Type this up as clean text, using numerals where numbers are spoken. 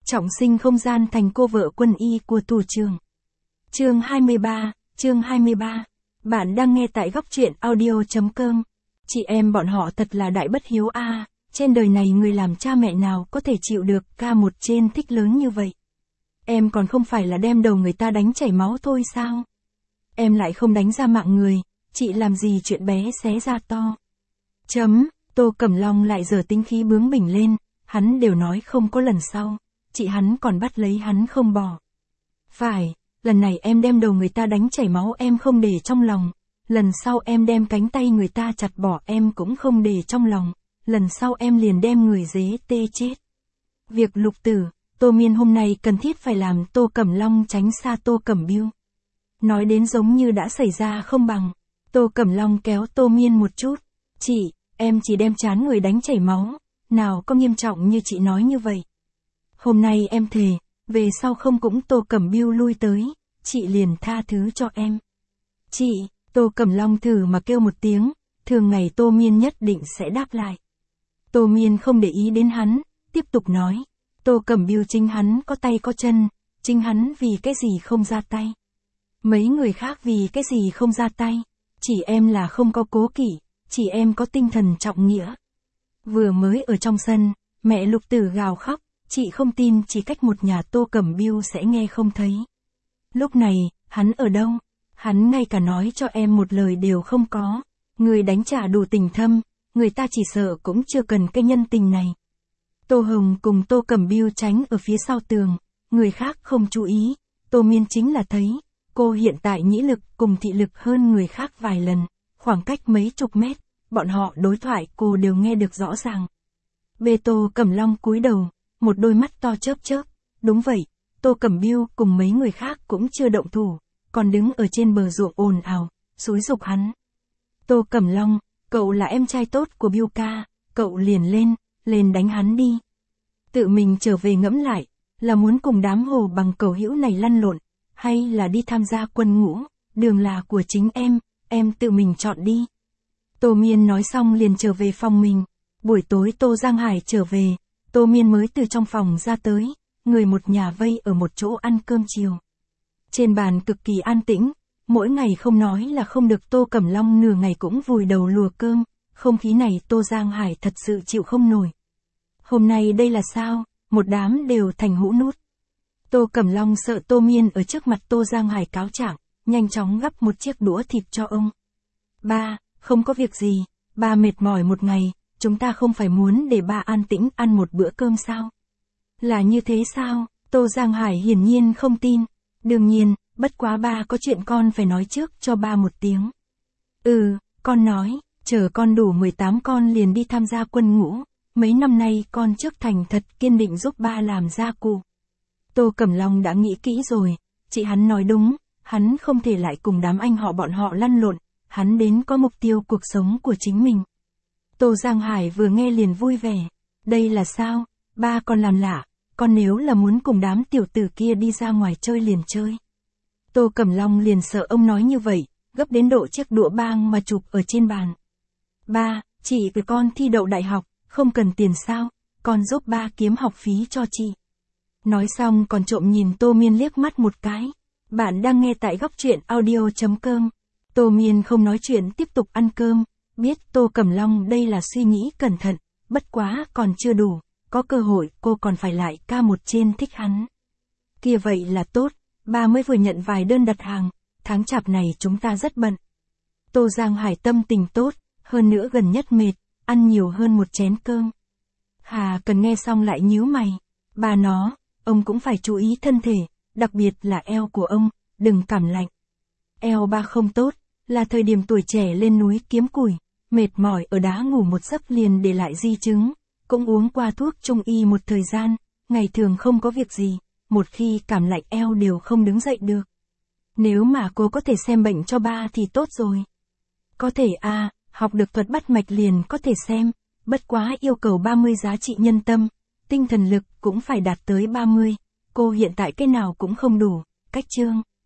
Trọng sinh không gian thành cô vợ quân y của thủ trưởng. Chương 23. Bạn đang nghe tại góc truyện audio.com. Chị em bọn họ thật là đại bất hiếu a. Trên đời này người làm cha mẹ nào có thể chịu được ca một trên thích lớn như vậy. Em còn không phải là đem đầu người ta đánh chảy máu thôi sao? Em lại không đánh ra mạng người, chị làm gì chuyện bé xé ra to. Tô Cẩm Long lại giở tính khí bướng bỉnh lên, hắn đều nói không có lần sau, chị hắn còn bắt lấy hắn không bỏ. Phải, lần này em đem đầu người ta đánh chảy máu em không để trong lòng, lần sau em đem cánh tay người ta chặt bỏ em cũng không để trong lòng, lần sau em liền đem người dế tê chết. Việc Lục Tử, Tô Miên hôm nay cần thiết phải làm Tô Cẩm Long tránh xa Tô Cẩm Biêu. Nói đến giống như đã xảy ra không bằng, Tô Cẩm Long kéo Tô Miên một chút, chị, em chỉ đem trán người đánh chảy máu, nào có nghiêm trọng như chị nói như vậy. Hôm nay em thề, về sau không cũng Tô Cẩm Biêu lui tới, chị liền tha thứ cho em. Chị, Tô Cẩm Long thử mà kêu một tiếng, thường ngày Tô Miên nhất định sẽ đáp lại. Tô Miên không để ý đến hắn, tiếp tục nói, Tô Cẩm Biêu chính hắn có tay có chân, chính hắn vì cái gì không ra tay. Mấy người khác vì cái gì không ra tay, chỉ em là không có cố kỵ, chỉ em có tinh thần trọng nghĩa. Vừa mới ở trong sân, mẹ Lục Tử gào khóc, chị không tin chỉ cách một nhà Tô Cẩm Biêu sẽ nghe không thấy. Lúc này, hắn ở đâu? Hắn ngay cả nói cho em một lời đều không có. Người đánh trả đủ tình thâm, người ta chỉ sợ cũng chưa cần cái nhân tình này. Tô Hồng cùng Tô Cẩm Biêu tránh ở phía sau tường, người khác không chú ý, Tô Miên chính là thấy, cô hiện tại nhĩ lực cùng thị lực hơn người khác vài lần, khoảng cách mấy chục mét, bọn họ đối thoại cô đều nghe được rõ ràng. Tô Cẩm Long cúi đầu, một đôi mắt to chớp chớp, đúng vậy, Tô Cẩm Biêu cùng mấy người khác cũng chưa động thủ, còn đứng ở trên bờ ruộng ồn ào, xúi giục hắn. Tô Cẩm Long, cậu là em trai tốt của Biêu ca, cậu liền lên đánh hắn đi. Tự mình trở về ngẫm lại, là muốn cùng đám hồ bằng cầu hữu này lăn lộn, hay là đi tham gia quân ngũ, đường là của chính em tự mình chọn đi. Tô Miên nói xong liền trở về phòng mình. Buổi tối Tô Giang Hải trở về, Tô Miên mới từ trong phòng ra tới, người một nhà vây ở một chỗ ăn cơm chiều. Trên bàn cực kỳ an tĩnh, mỗi ngày không nói là không được Tô Cẩm Long nửa ngày cũng vùi đầu lùa cơm, không khí này Tô Giang Hải thật sự chịu không nổi. Hôm nay đây là sao, một đám đều thành hũ nút. Tô Cẩm Long sợ Tô Miên ở trước mặt Tô Giang Hải cáo trạng, nhanh chóng gắp một chiếc đũa thịt cho ông. Ba, không có việc gì, ba mệt mỏi một ngày, chúng ta không phải muốn để ba an tĩnh ăn một bữa cơm sao? Là như thế sao? Tô Giang Hải hiển nhiên không tin. Đương nhiên, bất quá ba có chuyện con phải nói trước cho ba một tiếng. Con nói, chờ con đủ 18 con liền đi tham gia quân ngũ, mấy năm nay con trước thành thật kiên định giúp ba làm gia cụ. Tô Cẩm Long đã nghĩ kỹ rồi, chị hắn nói đúng, hắn không thể lại cùng đám anh họ bọn họ lăn lộn, hắn đến có mục tiêu cuộc sống của chính mình. Tô Giang Hải vừa nghe liền vui vẻ, đây là sao, ba còn làm lạ, con nếu là muốn cùng đám tiểu tử kia đi ra ngoài chơi liền chơi. Tô Cẩm Long liền sợ ông nói như vậy, gấp đến độ chiếc đũa bang mà chụp ở trên bàn. Ba, chị với con thi đậu đại học, không cần tiền sao, con giúp ba kiếm học phí cho chị. Nói xong còn trộm nhìn Tô Miên liếc mắt một cái. Bạn đang nghe tại góc truyện audio.com. Tô Miên không nói chuyện tiếp tục ăn cơm, biết Tô Cẩm Long đây là suy nghĩ cẩn thận, bất quá còn chưa đủ, có cơ hội cô còn phải lại ca một trên thích hắn. Kia vậy là tốt, ba mới vừa nhận vài đơn đặt hàng, tháng chạp này chúng ta rất bận. Tô Giang Hải tâm tình tốt, hơn nữa gần nhất mệt, ăn nhiều hơn một chén cơm. Hà Cần nghe xong lại nhíu mày, bà nó, ông cũng phải chú ý thân thể, đặc biệt là eo của ông, đừng cảm lạnh. Eo ba không tốt, là thời điểm tuổi trẻ lên núi kiếm củi, mệt mỏi ở đá ngủ một giấc liền để lại di chứng, cũng uống qua thuốc trung y một thời gian, ngày thường không có việc gì, một khi cảm lạnh eo đều không đứng dậy được. Nếu mà cô có thể xem bệnh cho ba thì tốt rồi. Có thể học được thuật bắt mạch liền có thể xem, bất quá yêu cầu 30 giá trị nhân tâm, tinh thần lực cũng phải đạt tới 30, cô hiện tại cái nào cũng không đủ, cách chương.